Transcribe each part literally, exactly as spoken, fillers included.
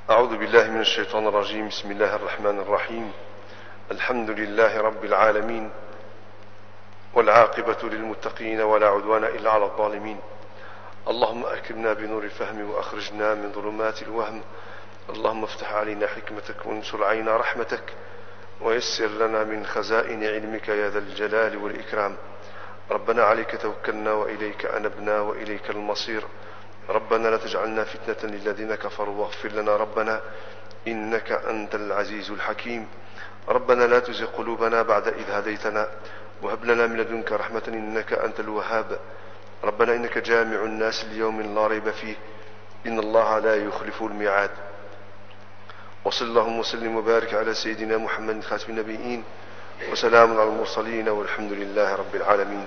أعوذ بالله من الشيطان الرجيم. بسم الله الرحمن الرحيم. الحمد لله رب العالمين، والعاقبة للمتقين ولا عدوان إلا على الظالمين. اللهم أكرمنا بنور الفهم وأخرجنا من ظلمات الوهم. اللهم افتح علينا حكمتك وانشر علينا رحمتك ويسر لنا من خزائن علمك يا ذا الجلال والإكرام. ربنا عليك توكلنا وإليك أنبنا وإليك المصير. ربنا لا تجعلنا فتنة للذين كفروا واغفر لنا ربنا إنك أنت العزيز الحكيم. ربنا لا تزغ قلوبنا بعد إذ هديتنا وهب لنا من لدنك رحمة إنك أنت الوهاب. ربنا إنك جامع الناس ليوم لا ريب فيه إن الله لا يخلف الميعاد. وصل اللهم وسلم وبارك على سيدنا محمد خاتم النبيين وسلام على المرسلين والحمد لله رب العالمين.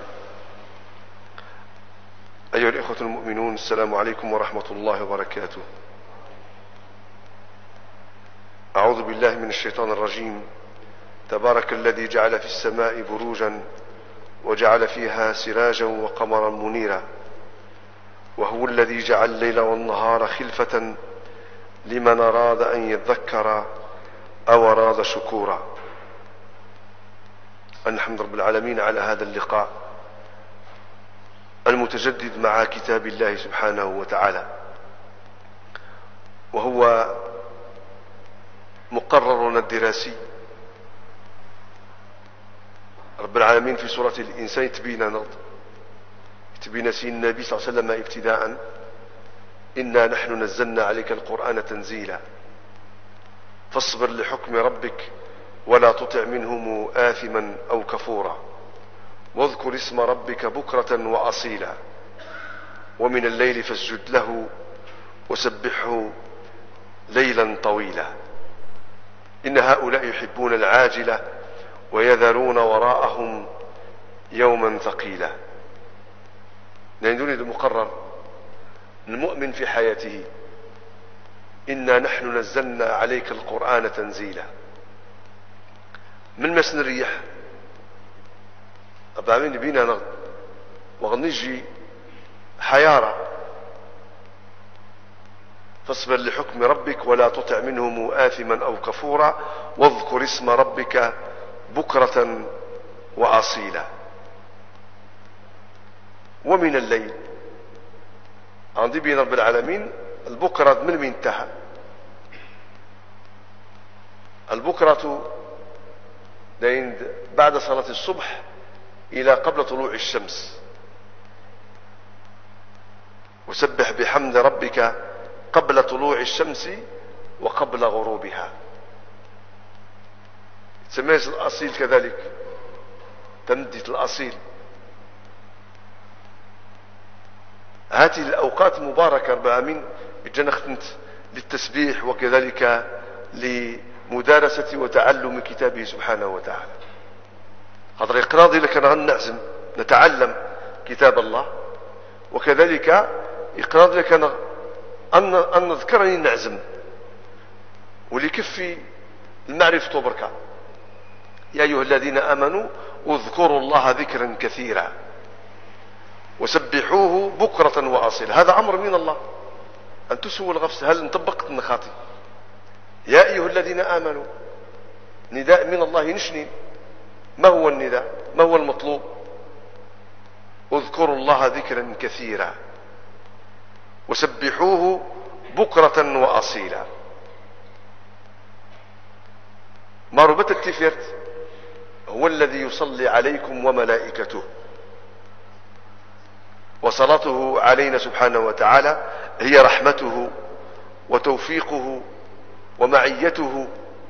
أيها الإخوة المؤمنون، السلام عليكم ورحمة الله وبركاته. أعوذ بالله من الشيطان الرجيم. تبارك الذي جعل في السماء بروجا وجعل فيها سراجا وقمرا منيرا، وهو الذي جعل الليل والنهار خلفة لمن أراد أن يذكر أو أراد شكورا. الحمد رب العالمين على هذا اللقاء المتجدد مع كتاب الله سبحانه وتعالى، وهو مقررنا الدراسي. رب العالمين في سورة الإنسان تبين تبين سي النبي صلى الله عليه وسلم ابتداء: إنا نحن نزلنا عليك القرآن تنزيلا فاصبر لحكم ربك ولا تطع منهم آثما أو كفورا واذكر اسم ربك بكرة وأصيلا ومن الليل فاسجد له وسبحه ليلا طويلا إن هؤلاء يحبون العاجلة ويذرون وراءهم يوما ثقيلا. نريد المقرر المؤمن في حياته: إنا نحن نزلنا عليك القرآن تنزيلا. من مسن الريح أبعمين بينا نغد وغنجي حيارة: فاصبر لحكم ربك ولا تطع منهم آثما أو كفورا واذكر اسم ربك بكرة وأصيلا ومن الليل. عندي بين رب العالمين البكرة من من انتهى. البكرة بعد صلاة الصبح إلى قبل طلوع الشمس. وسبح بحمد ربك قبل طلوع الشمس وقبل غروبها. تسميز الأصيل كذلك، تمدية الأصيل. هذه الأوقات مباركة رب العالمين بجنختنت للتسبيح وكذلك لمدارسة وتعلم كتابه سبحانه وتعالى. هذا إقراضي لك أن نعزم نتعلم كتاب الله، وكذلك إقراضي لك أن أن نذكرني نعزم ولكفي المعرفة وبركة. يا أيها الذين آمنوا اذكروا الله ذكرا كثيرا وسبحوه بكرة وأصيلا. هذا أمر من الله أن تسوى الغفص. هل انطبقت النخاطي؟ يا أيها الذين آمنوا نداء من الله نشني. ما هو النداء؟ ما هو المطلوب؟ اذكروا الله ذكرا كثيرا وسبحوه بكرة وأصيلا. ما ربتك تفرت هو الذي يصلي عليكم وملائكته. وصلاته علينا سبحانه وتعالى هي رحمته وتوفيقه ومعيته.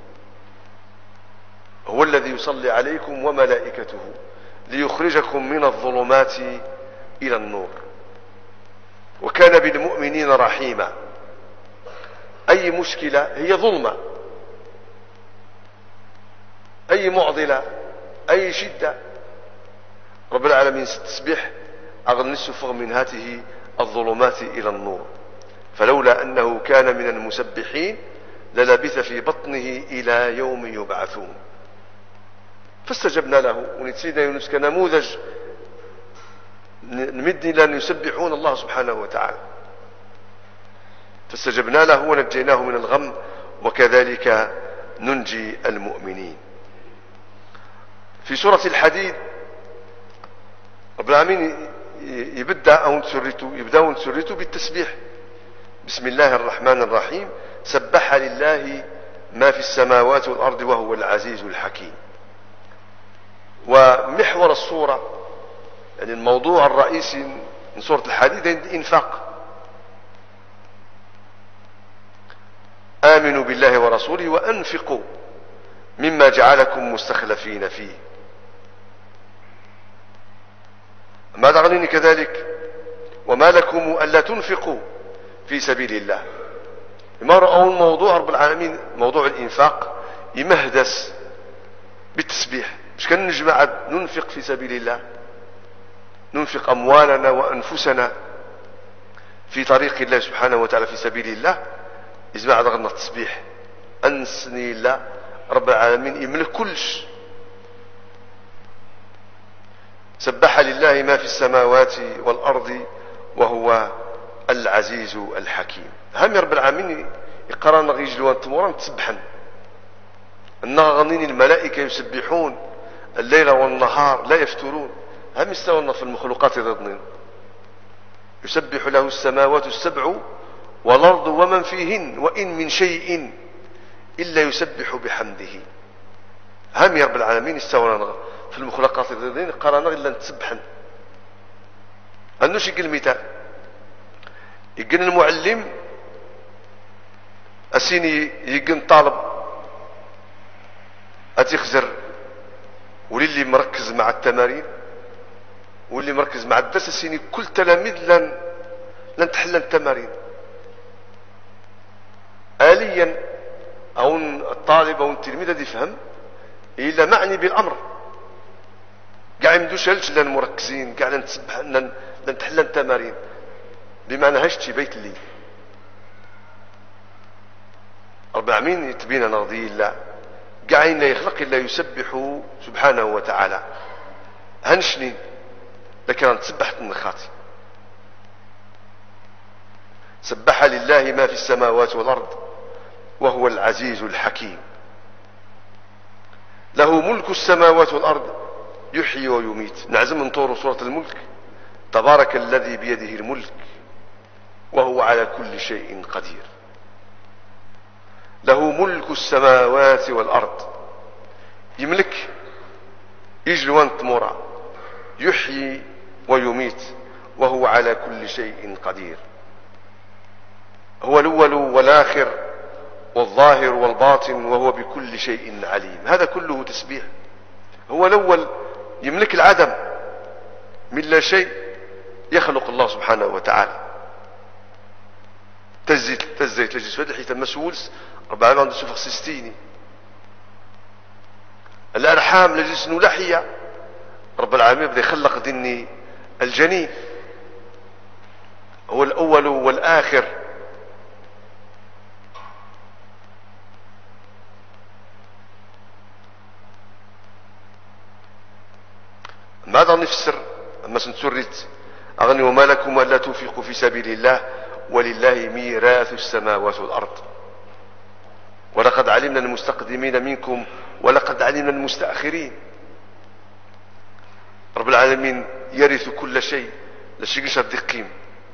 هو الذي يصلي عليكم وملائكته ليخرجكم من الظلمات إلى النور، وكان بالمؤمنين رحيما. أي مشكلة هي ظلمة، أي معضلة، أي شدة، رب العالمين ستسبح أغنى السفر من هذه الظلمات إلى النور. فلولا أنه كان من المسبحين للبث في بطنه إلى يوم يبعثون. فاستجبنا له. ونسينا يونس كنموذج نمدني لأن يسبحون الله سبحانه وتعالى. فاستجبنا له ونجيناه من الغم وكذلك ننجي المؤمنين. في سورة الحديد رب العالمين يبدأ أو نسرته يبدأ نسرته بالتسبيح. بسم الله الرحمن الرحيم. سبح لله ما في السماوات والأرض وهو العزيز الحكيم. ومحور السورة يعني الموضوع الرئيسي من سورة الحديد الإنفاق. آمنوا بالله ورسوله وأنفقوا مما جعلكم مستخلفين فيه. ماذا غنيني كذلك وما لكم ألا تنفقوا في سبيل الله. ما رأوا الموضوع رب العالمين موضوع الإنفاق يمهدس بالتسبيح. مش كان نجمع ننفق في سبيل الله، ننفق أموالنا وأنفسنا في طريق الله سبحانه وتعالى في سبيل الله. يجمع ضغطنا التسبيح أنسني الله رب العالمين يملك كلش. سبح لله ما في السماوات والأرض وهو العزيز الحكيم. هم رب العالمين يقرانا غيجلوان تمورا تسبحا أنها غنين الملائكة يسبحون الليل والنهار لا يفترون. هم يستوى في المخلوقات ضدن يسبح له السماوات السبع والأرض ومن فيهن وإن من شيء إلا يسبح بحمده. هم يا رب العالمين استوى في المخلوقات ضدن قرانا إلا نتسبحا. أنوش يقول المثال يقول المعلم أسيني يقول طالب أتخزر وللي مركز مع التمارين واللي مركز مع الدرس أسيني كل تلاميذ لن لن تحل التمارين آليا أو الطالب أو التلميذ الذي يفهم إلا معني بالأمر قاع يمدوش هلش لن مركزين قاع لن تسبح لن, لن تحل التمارين بمعنى هشتي بيت لي رب العالمين يتبين نرضي الله قاعين لا يخلق إلا يسبح سبحانه وتعالى. هنشني لكن أنا تسبحت من خاتي. سبح لله ما في السماوات والأرض وهو العزيز الحكيم. له ملك السماوات والأرض يحيي ويميت. نعزم من طور سورة الملك. تبارك الذي بيده الملك وهو على كل شيء قدير. له ملك السماوات والأرض يملك يجلوان تمورا يحيي ويميت وهو على كل شيء قدير. هو الأول والآخر والظاهر والباطن وهو بكل شيء عليم. هذا كله تسبيح. هو الأول يملك العدم من لا شيء يخلق الله سبحانه وتعالى. تزيت تزيت لجيس فدحي تمسولس رب العالمين عنده سفخ سستيني. الأرحام لجيس نلحية رب العالمين بدأ يخلق دني الجنين. هو الأول والآخر ماذا نفسر أما سنسرت أغني وما لكم ألا تنفقوا في سبيل الله ولله ميراث السماوات والأرض ولقد علمنا المستقدمين منكم ولقد علمنا المستأخرين. رب العالمين يرث كل شيء لا شيء الدقيم.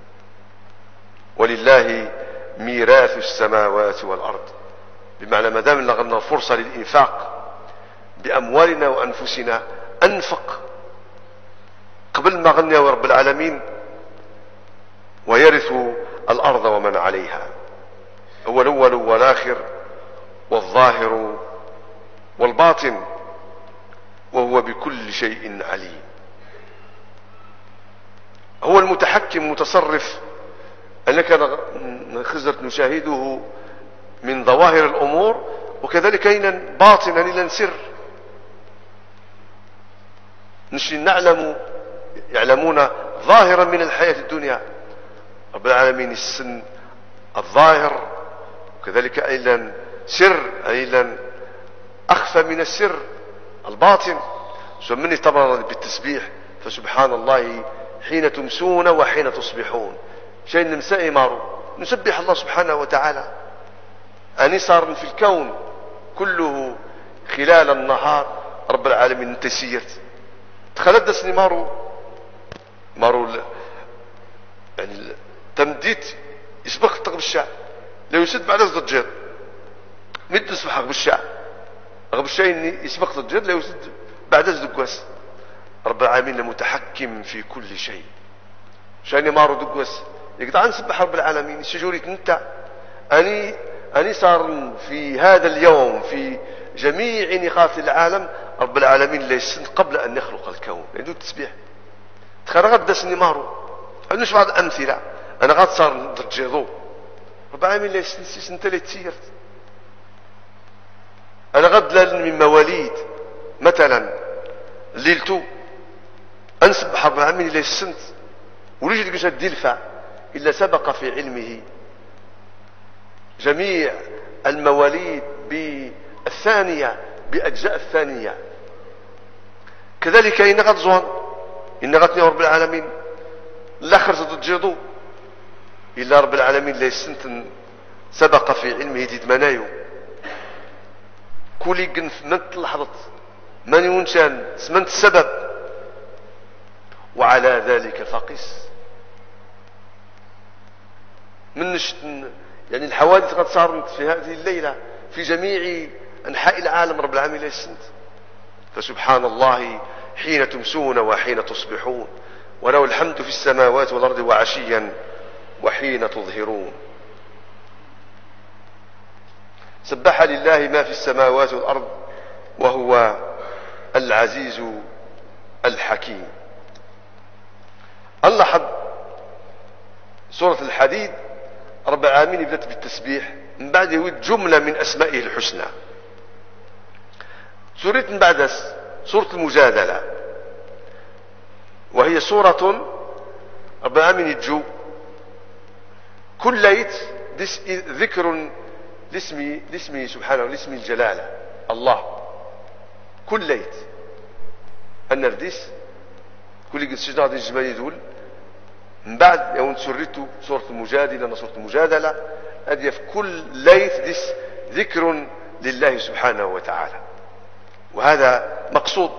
ولله ميراث السماوات والأرض بمعنى ما دام لغنا فرصة للإنفاق بأموالنا وأنفسنا أنفق قبل ما غنى رب العالمين ويرث الأرض ومن عليها. هو الأول والآخر والظاهر والباطن وهو بكل شيء عليم. هو المتحكم المتصرف أنك خزرت نشاهده من ظواهر الأمور وكذلك أيضا باطنا إلى سر. نشي نعلم يعلمون ظاهرا من الحياة الدنيا. رب العالمين السن الظاهر وكذلك أيضا سر أيضا أخفى من السر الباطن. سمني طبعا بالتسبيح فسبحان الله حين تمسون وحين تصبحون. شيء نمسائي مارو نسبح الله سبحانه وتعالى. أني صار في الكون كله خلال النهار رب العالمين انت سيرت تخلدسني مارو مارو يعني تمديت يسبق تقب الشعب لو يسد بعد الضجير مد يسبح غب الشعب غب الشيء اني يسبق الضجير لو يسد بعد الدقوس. رب العالمين المتحكم في كل شيء شاني مارو دقوس يقطع نسبح رب العالمين الشجوري انت اني اني صار في هذا اليوم في جميع نقاط العالم رب العالمين ليس قبل ان يخلق الكون عنده التسبيح تخرجت دسني مارو عندوش بعض امثله. انا غاد صار درجيضو رب العالمين ليس نسيس انت اللي تسيرت. انا غد من مواليد مثلا ليلتو انسبح رب العالمين ليس سنت وليش لقيت الدلفة الا سبق في علمه جميع المواليد بالثانية بأجزاء الثانية. كذلك إن غد زوان إن غدني رب العالمين لا خرجت تجيضو إلا رب العالمين لا يسنت سبق في علمه ديد منايو كولي قنف من تلحظت من يونشان سمنت السبب وعلى ذلك فقس من نشت يعني الحوادث قد صارت في هذه الليلة في جميع أنحاء العالم رب العالمين لا يسنت. فسبحان الله حين تمسون وحين تصبحون وله الحمد في السماوات والأرض وعشيا وحين تظهرون. سبح لله ما في السماوات والأرض وهو العزيز الحكيم. نلاحظ سورة الحديد رب العالمين بدأت بالتسبيح من بعد يود جملة من أسمائه الحسنى. سورة من بعد سورة المجادلة وهي سورة رب العالمين يجو كل ليت ذكر لاسمه لاسمه سبحانه لاسم الجلالة الله كل ليت النرديس كل قد سجنة هذه الجمال يدول من بعد يوم سرته سورة المجادلة سورة المجادلة هذه في كل ليت ديس ذكر لله سبحانه وتعالى وهذا مقصود.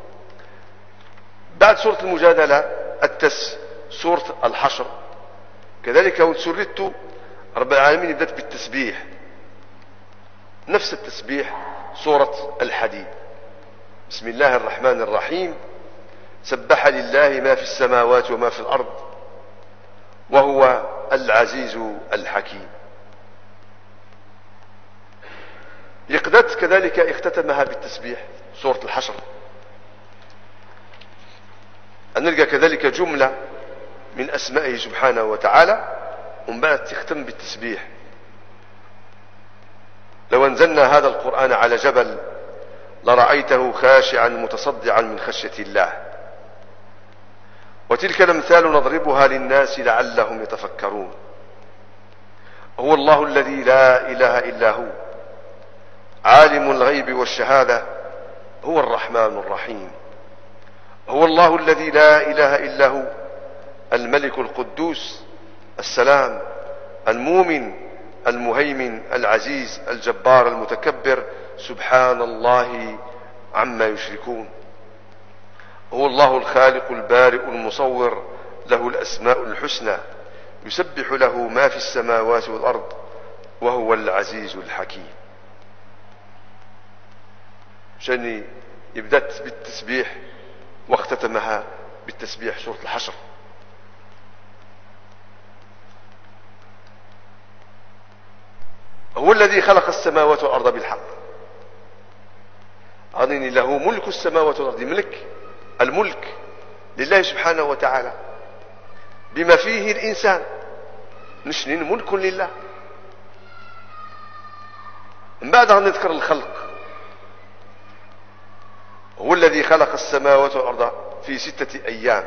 بعد سورة المجادلة التس سورة الحشر كذلك يوم سرته رب العالمين بدأت بالتسبيح نفس التسبيح سورة الحديد. بسم الله الرحمن الرحيم سبح لله ما في السماوات وما في الأرض وهو العزيز الحكيم. يقدت كذلك اختتمها بالتسبيح سورة الحشر. أن نلقى كذلك جملة من أسمائه سبحانه وتعالى ومن بعد تختم بالتسبيح. لو أنزلنا هذا القرآن على جبل لرأيته خاشعا متصدعا من خشية الله وتلك الأمثال نضربها للناس لعلهم يتفكرون. هو الله الذي لا إله إلا هو عالم الغيب والشهادة هو الرحمن الرحيم. هو الله الذي لا إله إلا هو الملك القدوس السلام المؤمن المهيمن العزيز الجبار المتكبر سبحان الله عما يشركون. هو الله الخالق البارئ المصور له الأسماء الحسنى يسبح له ما في السماوات والأرض وهو العزيز الحكيم. شاني يبدأت بالتسبيح واختتمها بالتسبيح سورة الحشر. هو الذي خلق السماوات والأرض بالحق أظن له ملك السماوات والأرض ملك الملك لله سبحانه وتعالى بما فيه الإنسان نشنين ملك لله. من بعدها نذكر الخلق. هو الذي خلق السماوات والأرض في ستة أيام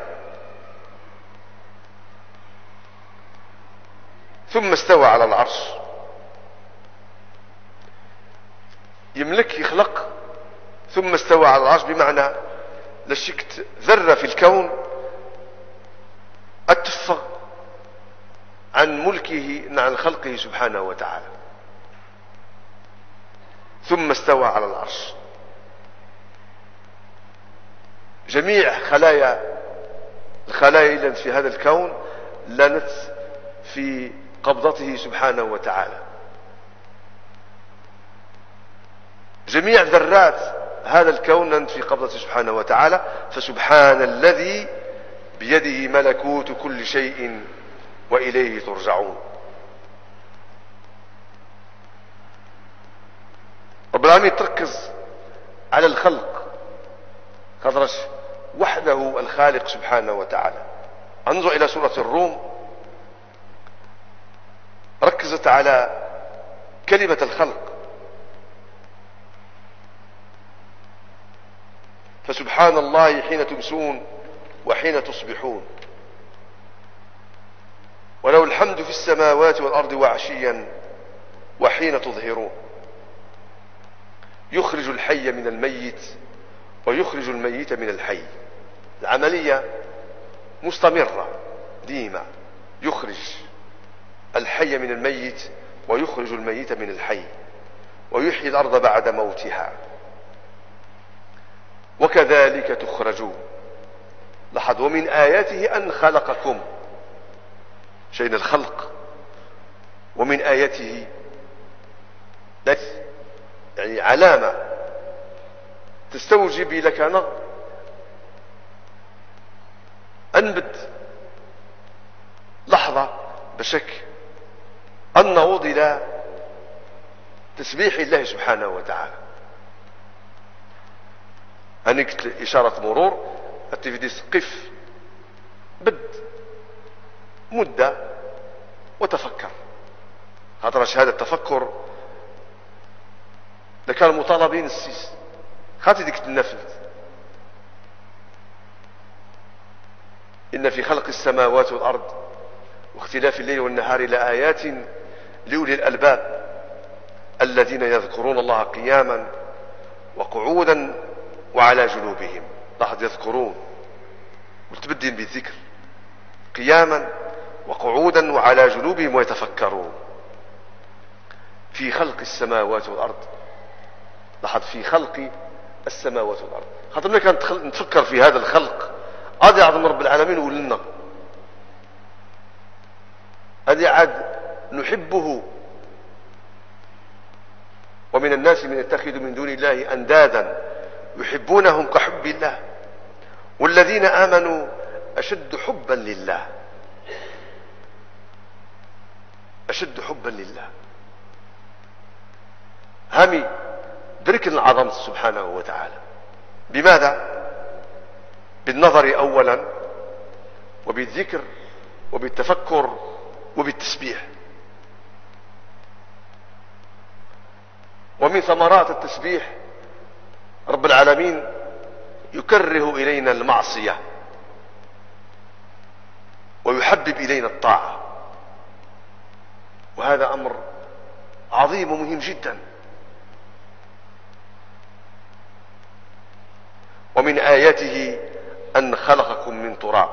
ثم استوى على العرش. يملك يخلق ثم استوى على العرش بمعنى لشكت ذرة في الكون التفة عن ملكه عن خلقه سبحانه وتعالى. ثم استوى على العرش. جميع خلايا الخلايا إذن في هذا الكون لانت في قبضته سبحانه وتعالى. جميع ذرات هذا الكون لانت في قبضته سبحانه وتعالى. فسبحان الذي بيده ملكوت كل شيء وإليه ترجعون. رب العالمين تركز على الخلق خضرش وحده الخالق سبحانه وتعالى. انظر إلى سورة الروم، ركزت على كلمة الخلق. فسبحان الله حين تمسون وحين تصبحون، وله الحمد في السماوات والأرض وعشيا وحين تظهرون. يخرج الحي من الميت ويخرج الميت من الحي. العملية مستمرة ديما، يخرج الحي من الميت ويخرج الميت من الحي ويحيي الأرض بعد موتها وكذلك تخرجون. لاحظ ومن آياته أن خلقكم، شيء الخلق. ومن آياته يعني علامة تستوجب لك نظر أنبت لحظة بشك أن نعود إلى تسبيح الله سبحانه وتعالى. أنا قلت إشارة مرور التفديس قف بد مدة وتفكر. هذا هذا التفكر لكان مطالبين السيس خاطي ديك النفل. إن في خلق السماوات والأرض واختلاف الليل والنهار لآيات لأولي الألباب الذين يذكرون الله قياما وقعودا وعلى جنوبهم. لاحظ يذكرون متبدل بالذكر قياما وقعودا وعلى جنوبهم ويتفكرون في خلق السماوات والأرض. لاحظ في خلق السماوات والأرض. خاطرنا كان نتفكر في هذا الخلق هذا يعظم رب العالمين ولنا هذا عاد نحبه. ومن الناس من يتخذ من دون الله أندادا يحبونهم كحب الله والذين آمنوا أشد حبا لله. أشد حبا لله. همي درك العظمة سبحانه وتعالى. بماذا؟ بالنظر أولا وبالذكر وبالتفكر وبالتسبيح. ومن ثمرات التسبيح رب العالمين يكره إلينا المعصية ويحبب إلينا الطاعة، وهذا أمر عظيم ومهم جدا. ومن آياته أن خلقكم من تراب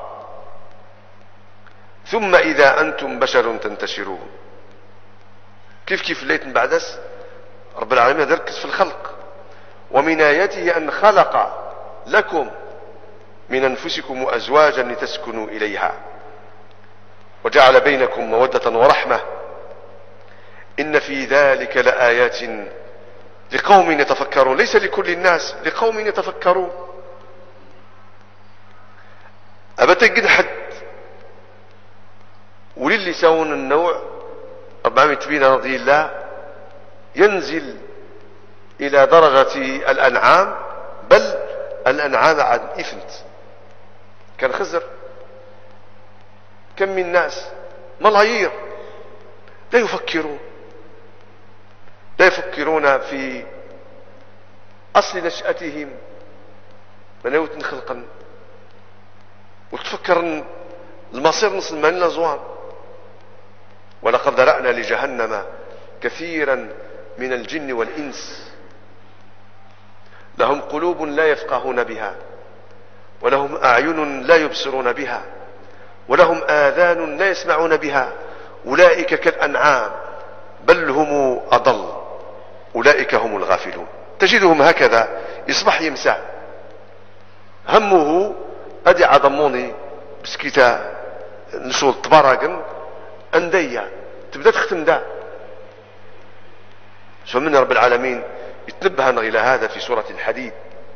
ثم إذا أنتم بشر تنتشرون. كيف كيف ليت بعدس رب العالمين يركز في الخلق. ومن آياته أن خلق لكم من أنفسكم أزواجا لتسكنوا إليها وجعل بينكم مودة ورحمة إن في ذلك لآيات لقوم يتفكرون. ليس لكل الناس، لقوم يتفكرون. أبا تجد حد وللي سون النوع ربما تبين رضي الله ينزل إلى درجة الأنعام، بل الأنعام عن إفنت كالخزر. كم من ناس ملايير لا يفكرون لا يفكرون في أصل نشأتهم منوت خلقا، وتفكر المصير نصل من الأزوان. ولقد ذرأنا لجهنم كثيرا من الجن والإنس لهم قلوب لا يفقهون بها ولهم أعين لا يبصرون بها ولهم آذان لا يسمعون بها أولئك كالأنعام بل هم أضل أولئك هم الغافلون. تجدهم هكذا يصبح يمسع همه أدي عضموني بسكيتا نشول تبارقن أندية تبدأ تختم دا. شو من رب العالمين يتنبه إلى هذا في سورة الحديد،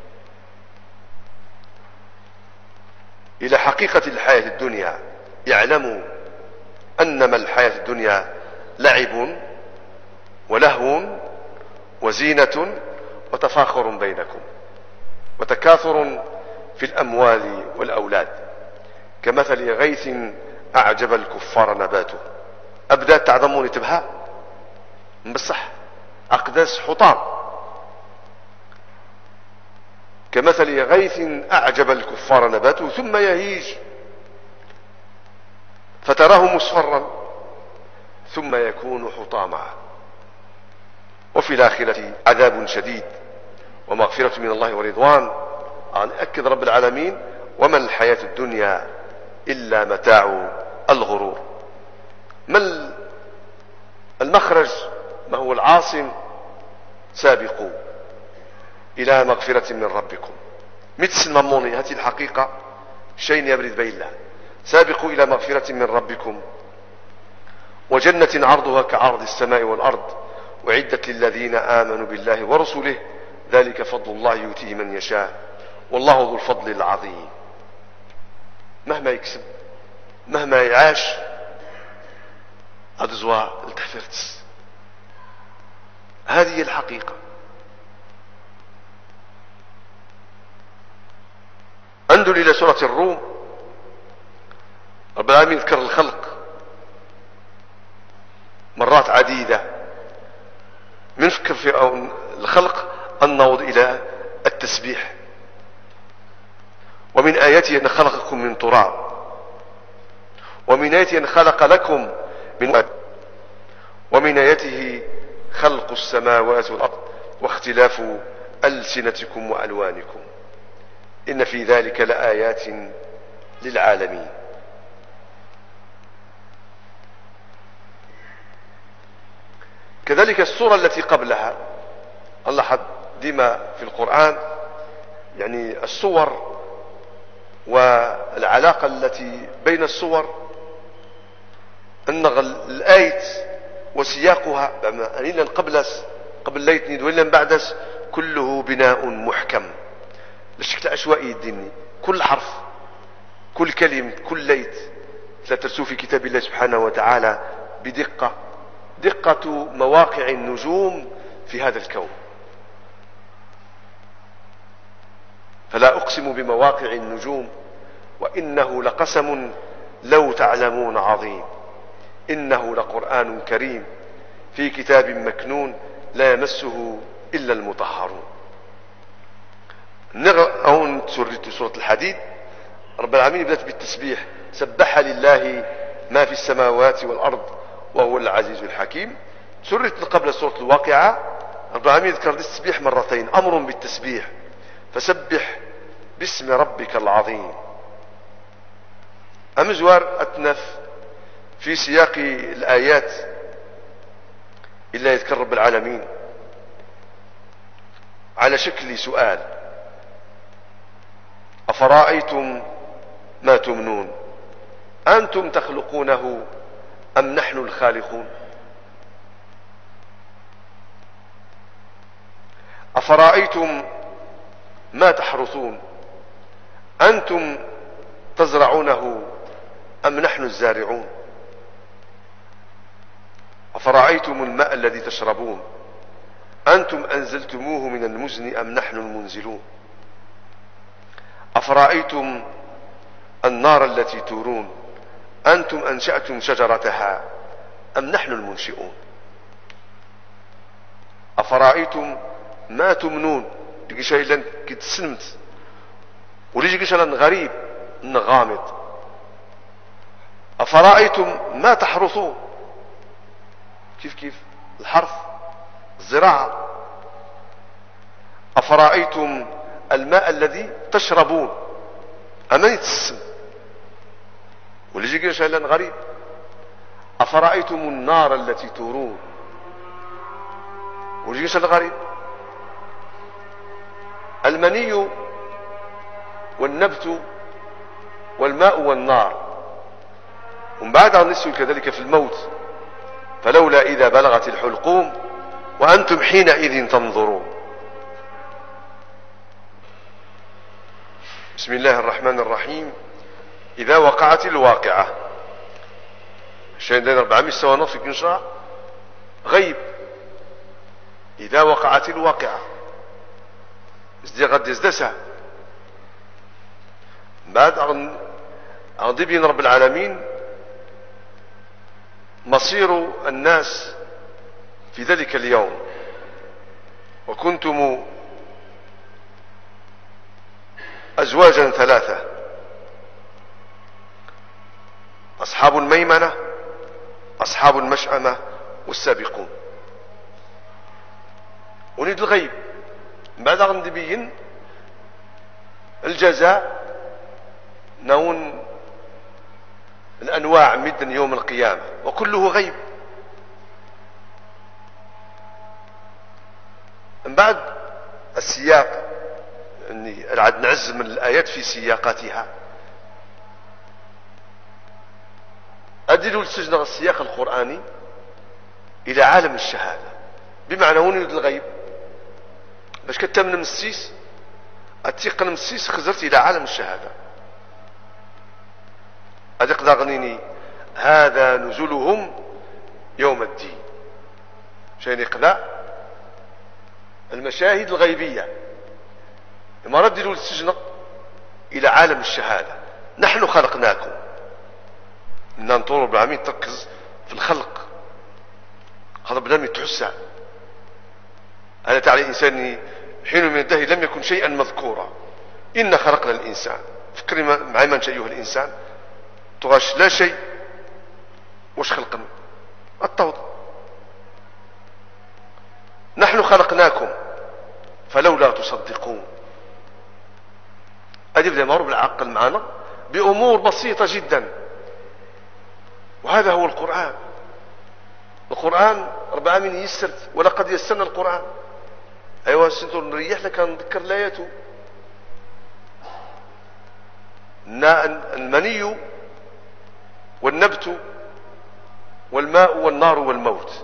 إلى حقيقة الحياة الدنيا. يعلموا أنما الحياة الدنيا لعب ولهو وزينة وتفاخر بينكم وتكاثر في الأموال والأولاد كمثل غيث أعجب الكفار نباته. أبدأ تعظمون تبها بصح أقداس حطام كمثل غيث أعجب الكفار نباته ثم يهيج فتراه مصفرا ثم يكون حطاما وفي الآخرة عذاب شديد ومغفرة من الله ورضوان. أن أكد رب العالمين وما الحياة الدنيا إلا متاع الغرور. ما المخرج؟ ما هو العاصم؟ سابقوا إلى مغفرة من ربكم. متسن مموني هذه الحقيقة شيء يبرد بين الله. سابقوا إلى مغفرة من ربكم وجنة عرضها كعرض السماء والأرض وعدت للذين آمنوا بالله ورسله ذلك فضل الله يؤتيه من يشاء والله ذو الفضل العظيم. مهما يكسب مهما يعاش أدزوا التحفرتس. هذه الحقيقة. انظر إلى سورة الروم، رب العالمين ذكر الخلق مرات عديدة. من فكر في الخلق أن نعود إلى التسبيح. ومن آياته أن خلقكم من تراب ومن آياته أن خلق لكم من ومن آياته خلق السماوات والأرض واختلاف ألسنتكم وألوانكم إن في ذلك لآيات للعالمين. كذلك السورة التي قبلها الله حد ديما في القرآن يعني الصور والعلاقة التي بين الصور أن الآية وسياقها إلا قبل قبل ليتني وإلا بعدس كله بناء محكم لشكل عشوائي الديني. كل حرف كل كلمة كل ليت لا ترسو في كتاب الله سبحانه وتعالى بدقة دقة مواقع النجوم في هذا الكون. فلا أقسم بمواقع النجوم وإنه لقسم لو تعلمون عظيم إنه لقرآن كريم في كتاب مكنون لا يمسه إلا المطهرون. أو سورة الحديد رب العالمين بدأت بالتسبيح سبح لله ما في السماوات والأرض وهو العزيز الحكيم. سورة قبل سورة الواقعة رب العالمين ذكر التسبيح مرتين أمر بالتسبيح فسبح باسم ربك العظيم. أمزوار أتنف في سياق الآيات إلا يذكر رب العالمين على شكل سؤال أفرأيتم ما تمنون أنتم تخلقونه أم نحن الخالقون أفرأيتم ما تحرثون أنتم تزرعونه أم نحن الزارعون أفرأيتم الماء الذي تشربون أنتم أنزلتموه من المزن أم نحن المنزلون أفرأيتم النار التي تورون أنتم أنشأتم شجرتها أم نحن المنشئون أفرأيتم ما تمنون تجي شيء لن كتسنمت وليجي كيش لن غريب غامض. أفرأيتم ما تحرثون كيف كيف الحرث الزراعة. أفرأيتم الماء الذي تشربون أمن يتسم وليجي كيش لن غريب. أفرأيتم النار التي تورون. وجيش الغريب، المني والنبت والماء والنار، ومن بعد نسوا كذلك في الموت، فلولا إذا بلغت الحلقوم وأنتم حينئذ تنظرون. بسم الله الرحمن الرحيم. إذا وقعت الواقعة، شاهدين أربعمائة سوانا في كنشرة غيب. إذا وقعت الواقعة ازدي غد ازدسع بعد أغضي بين رب العالمين مصير الناس في ذلك اليوم. وكنتم أزواجا ثلاثة، أصحاب الميمنة، أصحاب المشأمة، والسابقون. ونريد الغيب بعد غندي بين الجزاء نون الأنواع مدا يوم القيامة، وكله غيب. من بعد السياق يعني العد نعز من الآيات في سياقاتها، أدلوا السجن السياق القرآني إلى عالم الشهادة، بمعنى هون يريد الغيب باش كتمن مسيس التقن مسيس خزرت إلى عالم الشهادة. هذا يقدر غنيني هذا نزلهم يوم الدين، شان يقدر المشاهد الغيبية لما ردلوا السجن إلى عالم الشهادة. نحن خلقناكم، إن نطور بالعمين تركز في الخلق، هذا بلام يتحسع. هذا تعالى الإنسان حين من الدهر لم يكن شيئا مذكورا. إن خلقنا الإنسان، فكري معي من شيء الإنسان تغاش لا شيء وش خلقنا التوض. نحن خلقناكم فلولا تصدقون. أدي بدأ يمر بالعقل معنا بأمور بسيطة جدا، وهذا هو القرآن. القرآن ربما من يسرت ولقد يسرنا القرآن. أيوة سنتو نريح لك نذكر لايته. المني والنبت والماء والنار والموت.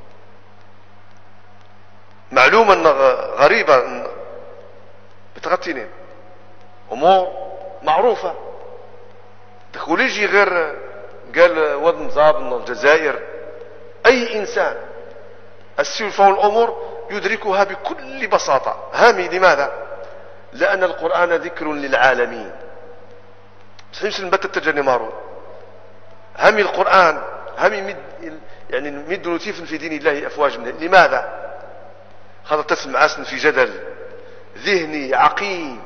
معلومة غريبة بتغطينين أمور معروفة تخوليجي غير قال وضن زاب من الجزائر. أي إنسان السلفة والأمور يدركها بكل بساطة. هامي لماذا؟ لأن القرآن ذكر للعالمين. سنمس نبت التجني مارون هامي القرآن هامي مد يعني مد لطيف في دين الله أفواج منه. لماذا؟ هذا تسمع أسن في جدل ذهني عقيم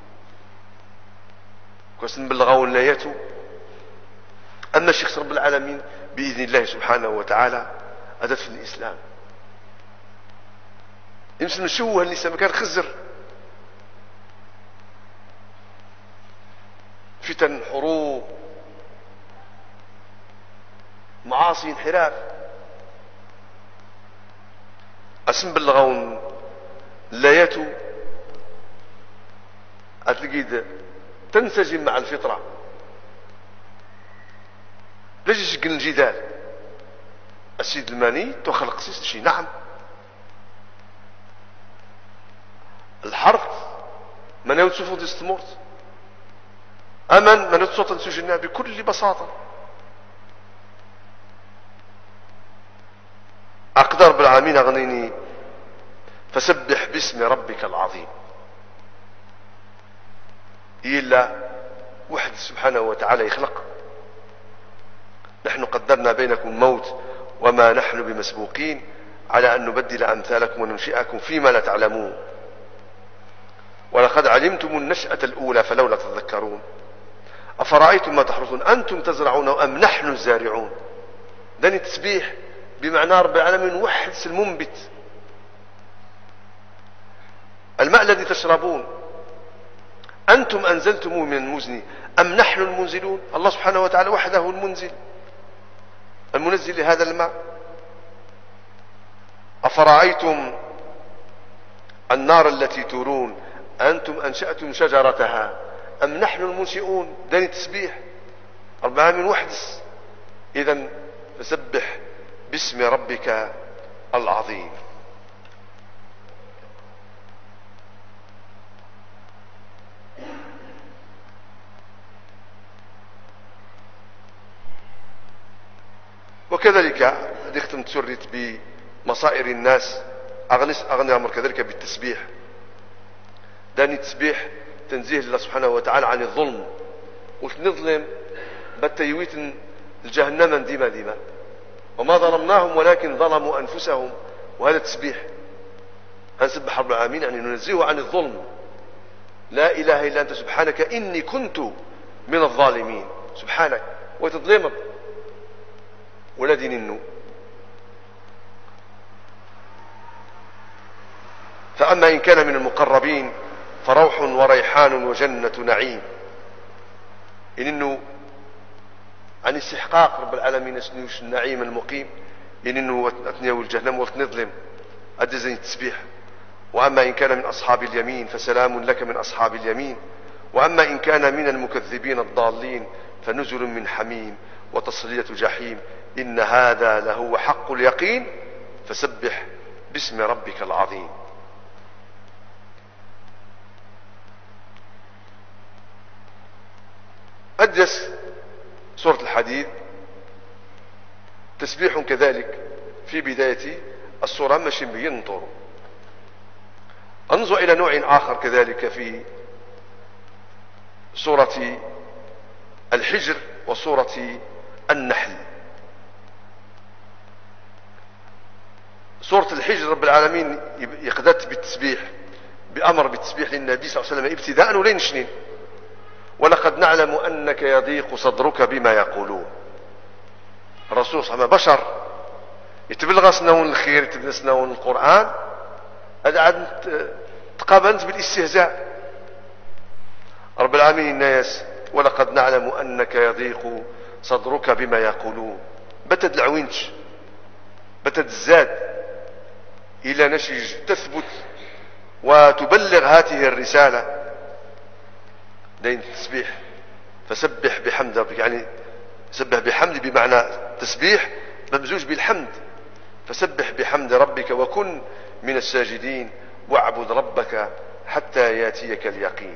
كويس نبلغون لاياته. أما الشيخ رب العالمين بإذن الله سبحانه وتعالى أدت في الإسلام يمكن نشوه اللي كان خزر فتن، حروب، معاصي، انحراف. اسم بلغون لاياته أتلقيد تنسجم مع الفطرة. ليش يشكل الجدال؟ السيد الماني تخلق سيس شيء. نعم الحرث من يوصفه ديستمورت أمن من يتصوت نسجنها بكل بساطة. أقدر بالعامين أغنيني فسبح باسم ربك العظيم. إلا وحد سبحانه وتعالى يخلق. نحن قدرنا بينكم الموت وما نحن بمسبوقين على أن نبدل أمثالكم وننشئكم فيما لا تعلمون. ولقد علمتم النشأة الأولى فلولا تذكرون. أفرأيتم ما تحرثون أنتم تزرعونه أم نحن الزارعون. داني تسبيح بمعنى رب العالمين وحد المنبت. الماء الذي تشربون أنتم أنزلتموه من المزن أم نحن المنزلون. الله سبحانه وتعالى وحده المنزل. المنزل لهذا الماء. أفرأيتم النار التي تورون أنتم أنشأتم شجرتها أم نحن المنشئون. داني تسبيح رب العالمين وحدس. إذن فسبح باسم ربك العظيم. وكذلك دختم تسرت بمصائر الناس أغنس أغنى أمر كذلك بالتسبيح. داني تسبيح تنزيه الله سبحانه وتعالى عن الظلم. وش نظلم بالتيويت الجهنم ديما ديما وما ظلمناهم ولكن ظلموا أنفسهم. وهذا تسبيح. هنسبح رب العالمين يعني ننزيه عن الظلم. لا إله إلا أنت سبحانك إني كنت من الظالمين. سبحانك وتظلم ولا دين النو. فأما إن كان من المقربين فروح وريحان وجنة نعيم. إن إنه عن استحقاق رب العالمين سنوش النعيم المقيم. إن إنه أتنيا والجهنم وتنظلم أدزني التسبيح. وأما إن كان من أصحاب اليمين فسلام لك من أصحاب اليمين. وأما إن كان من المكذبين الضالين فنزل من حميم وتصلية جحيم. إن هذا لهو حق اليقين فسبح باسم ربك العظيم. أدس سورة الحديد تسبيح كذلك في بداية السورة ماشي بينطر. انظر إلى نوع آخر كذلك في سورة الحجر وسورة النحل. سورة الحجر رب العالمين يقدت بالتسبيح بأمر بالتسبيح للنبي صلى الله عليه وسلم ابتداء ولين شنين. ولقد نعلم أنك يضيق صدرك بما يقولون. الرسول صلى الله عليه وسلم بشر يتبلغ سنون الخير يتبلغ سنون القرآن. هذا عاد تقابلت بالاستهزاء. رب العالمين الناس ولقد نعلم أنك يضيق صدرك بما يقولون. بتد العوينش بتد الزاد إلى نشج تثبت وتبلغ هذه الرسالة. دين التسبيح فسبح بحمد ربك يعني سبح بحمد بمعنى تسبيح ممزوج بالحمد. فسبح بحمد ربك وكن من الساجدين واعبد ربك حتى ياتيك اليقين.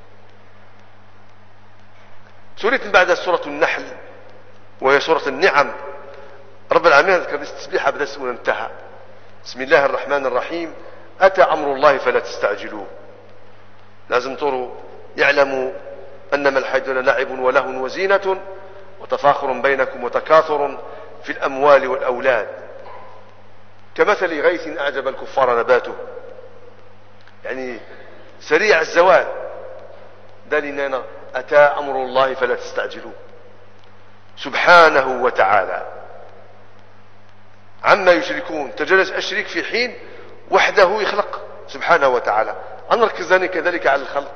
سورة بعد سورة النحل وهي سورة النعم. رب العالمين ذكر التسبيح بدأ سورة انتهى. بسم الله الرحمن الرحيم. أتى أمر الله فلا تستعجلوه. لازم تروا يعلموا أنما الحياة الدنيا لعب ولهو وزينة وتفاخر بينكم وتكاثر في الأموال والأولاد كمثل غيث أعجب الكفار نباته يعني سريع الزوال. دلنا أتى أمر الله فلا تستعجلوه سبحانه وتعالى عما يشركون. تجلس أشرك في حين وحده يخلق سبحانه وتعالى. أنركز كذلك على الخلق.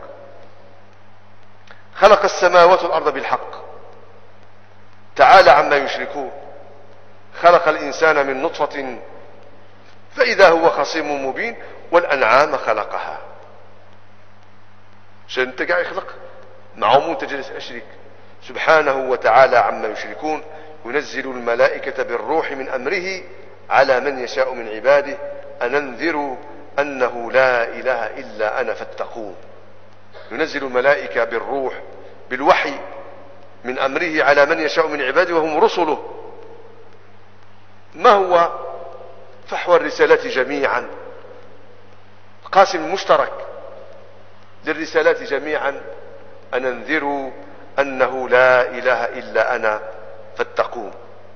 خلق السماوات والأرض بالحق تعالى عما يشركون. خلق الإنسان من نطفة فإذا هو خصيم مبين. والأنعام خلقها شان انت قاعد يخلق معهم تجلس أشرك سبحانه وتعالى عما يشركون. ينزل الملائكة بالروح من أمره على من يشاء من عباده أن انذروا أنه لا إله إلا أنا فاتقون. ينزل الملائكة بالروح بالوحي من أمره على من يشاء من عباده وهم رسله. ما هو فحوى الرسالات جميعا. قاسم المشترك للرسالات جميعا أن انذروا أنه لا إله إلا أنا فاتقون.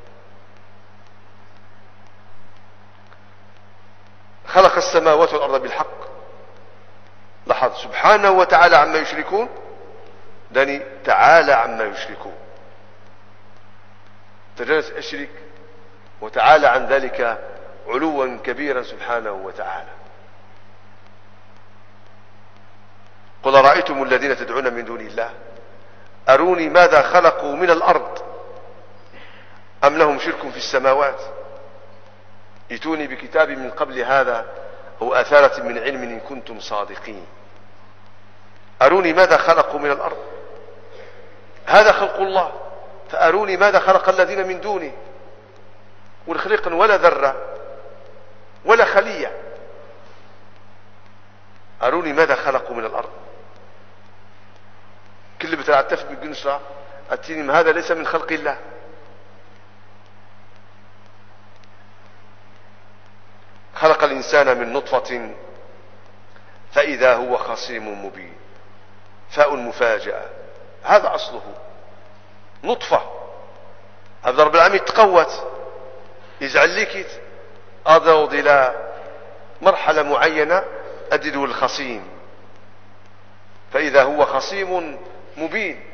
خلق السماوات والأرض بالحق. لاحظ سبحانه وتعالى عما يشركون. داني تعالى عما يشركون. تجلس أشرك وتعالى عن ذلك علوا كبيرا سبحانه وتعالى. قل رأيتم الذين تدعون من دون الله أروني ماذا خلقوا من الأرض أم لهم شرك في السماوات ائتوني بكتاب من قبل هذا أو آثارة من علم إن كنتم صادقين. أروني ماذا خلقوا من الأرض، هذا خلق الله، فأروني ماذا خلق الذين من دونه، والخلق ولا ذرة ولا خلية. أروني ماذا خلقوا من الأرض. كل بتعتف بالقنشرة أتيني هذا ليس من خلق الله. خلق الإنسان من نطفة فإذا هو خصيم مبين. فاء المفاجأة، هذا أصله نطفة. هذا رب العالمين تقوت يجعل لك أضوض إلى مرحلة معينة أدده الخصيم، فإذا هو خصيم مبين.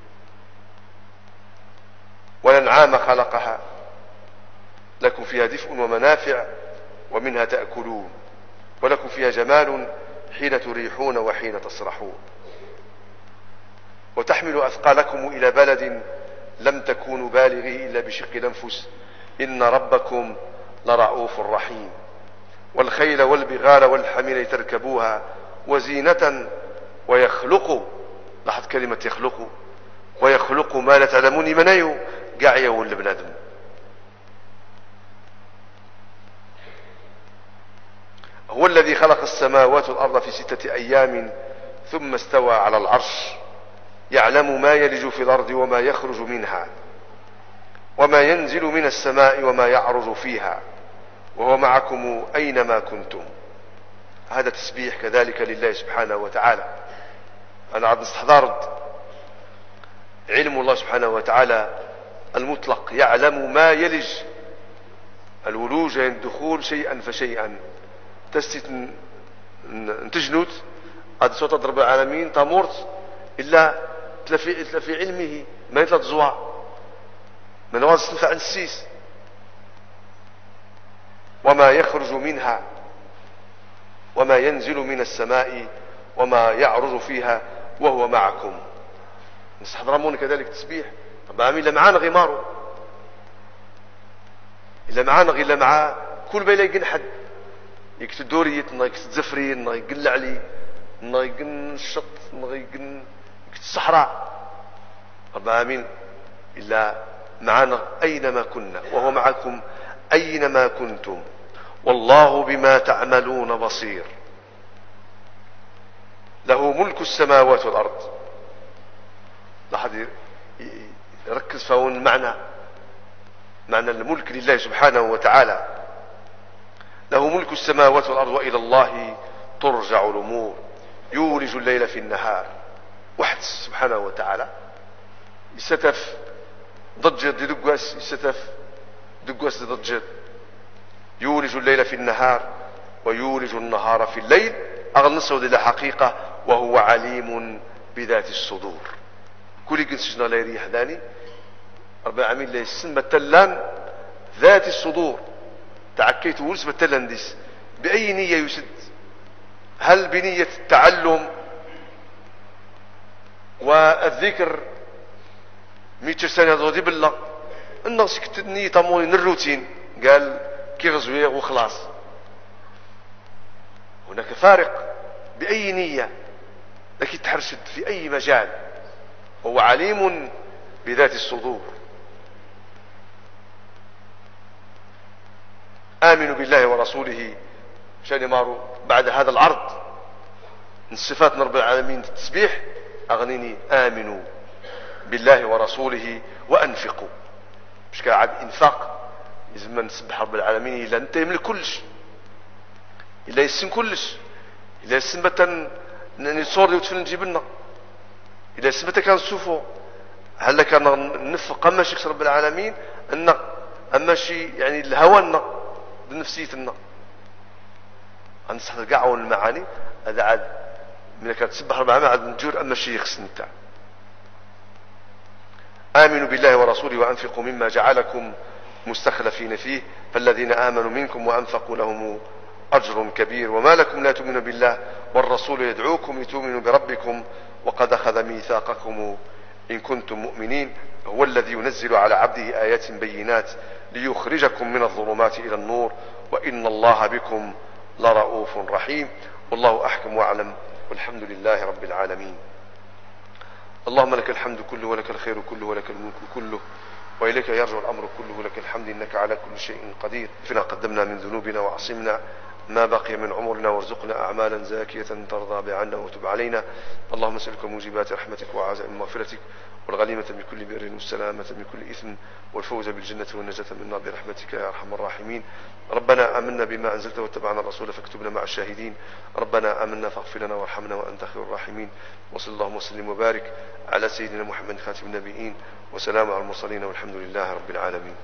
والأنعام خلقها لكم فيها دفء ومنافع ومنها تأكلون ولكم فيها جمال حين تريحون وحين تصرحون وتحمل أثقالكم إلى بلد لم تكونوا بالغيه إلا بشق الأنفس إن ربكم لرؤوف رحيم. والخيل والبغال والحمير تركبوها وزينة ويخلق، لاحظ كلمة يخلق، ويخلق ما لا تعلمون من أيو قاعية ولا بنادم. هو الذي خلق السماوات والأرض في ستة أيام ثم استوى على العرش يعلم ما يلج في الأرض وما يخرج منها وما ينزل من السماء وما يعرج فيها وهو معكم أينما كنتم. هذا تسبيح كذلك لله سبحانه وتعالى. أنا عاد استحضرت علم الله سبحانه وتعالى المطلق، يعلم ما يلج الولوج يعني الدخول شيئا فشيئا. تستيت تجنت هذا صوت رب العالمين تمرت إلا تلفي, تلفي علمه ما يطلع زوا من نواز تنفع السيس وما يخرج منها وما ينزل من السماء وما يعرج فيها وهو معكم. نستحضرمون كذلك تسبيح رب العالمين. إلا معانا غماره، إلا معانا غير معاه كل بيلا يقن حد يكتد دوريت يكتد زفرين يقن علي يقن الشط يقن الصحراء. رب العالمين إلا معنا أينما كنا وهو معكم أينما كنتم والله بما تعملون بصير. له ملك السماوات والأرض. لاحظ يركز فهون المعنى، معنى الملك لله سبحانه وتعالى. له ملك السماوات والأرض وإلى الله ترجع الأمور. يولج الليل في النهار، واحد سبحانه وتعالى يستف ضجر دي دقواس يستف دقواس دي ضجر. يولج الليل في النهار ويولج النهار في الليل أغنصه دي حقيقة وهو عليم بذات الصدور. كل قنسجنا لا يريح ذاني رب العالمين لا يسمى التلان ذات الصدور. تعكيت ولس بالتلان ديس بأي نية يسد؟ هل بنية التعلم والذكر ميتر سنة ضودي بالله الناس كتني تموين الروتين قال كي غزوية وخلاص. هناك فارق بأي نية لكن تحرشد في أي مجال. هو عليم بذات الصدور. آمنوا بالله ورسوله شان مارو. بعد هذا العرض من صفات رب العالمين التسبيح أغنيني آمنوا بالله ورسوله وأنفقوا. مش كعاد إنفاق لازم نسبح رب العالمين إلا أنت يملك كلش، إلا يسن كلش، إلا يسن بتا نصور دي وتفل نجيب لنا، إلا يسن بتا كان سوفو هل كان نفق أما شيء رب العالمين أن أما شيء يعني الهوى بنفسيتنا غنستحضر كاع المعاني. هذا عاد من كانت تسبح رب العالمين عاد نجور أما شيء يخصني تاع. آمنوا بالله ورسوله وأنفقوا مما جعلكم مستخلفين فيه فالذين آمنوا منكم وأنفقوا لهم أجر كبير وما لكم لا تؤمنون بالله والرسول يدعوكم لتؤمنوا بربكم وقد أخذ ميثاقكم إن كنتم مؤمنين هو الذي ينزل على عبده آيات بينات ليخرجكم من الظلمات إلى النور وإن الله بكم لرؤوف رحيم. والله أحكم وأعلم، والحمد لله رب العالمين. اللهم لك الحمد كله ولك الخير كله ولك الملك كله وإليك يرجع الأمر كله، لك الحمد إنك على كل شيء قدير. فينا قدمنا من ذنوبنا وعصمنا ما بقي من عمرنا، وارزقنا أعمالا زاكية ترضى بعنا وتب علينا. اللهم نسألك موجبات رحمتك وعزائم مغفرتك والغنيمة من كل بر والسلامة من كل إثم والفوز بالجنة والنجاة من النار برحمتك يا أرحم الراحمين. ربنا آمنا بما أنزلت واتبعنا الرسول فاكتبنا مع الشاهدين. ربنا آمنا فاغفر لنا وارحمنا وأنت خير الراحمين. وصلى اللهم وسلم وبارك على سيدنا محمد خاتم النبيين، وسلام على المرسلين، والحمد لله رب العالمين.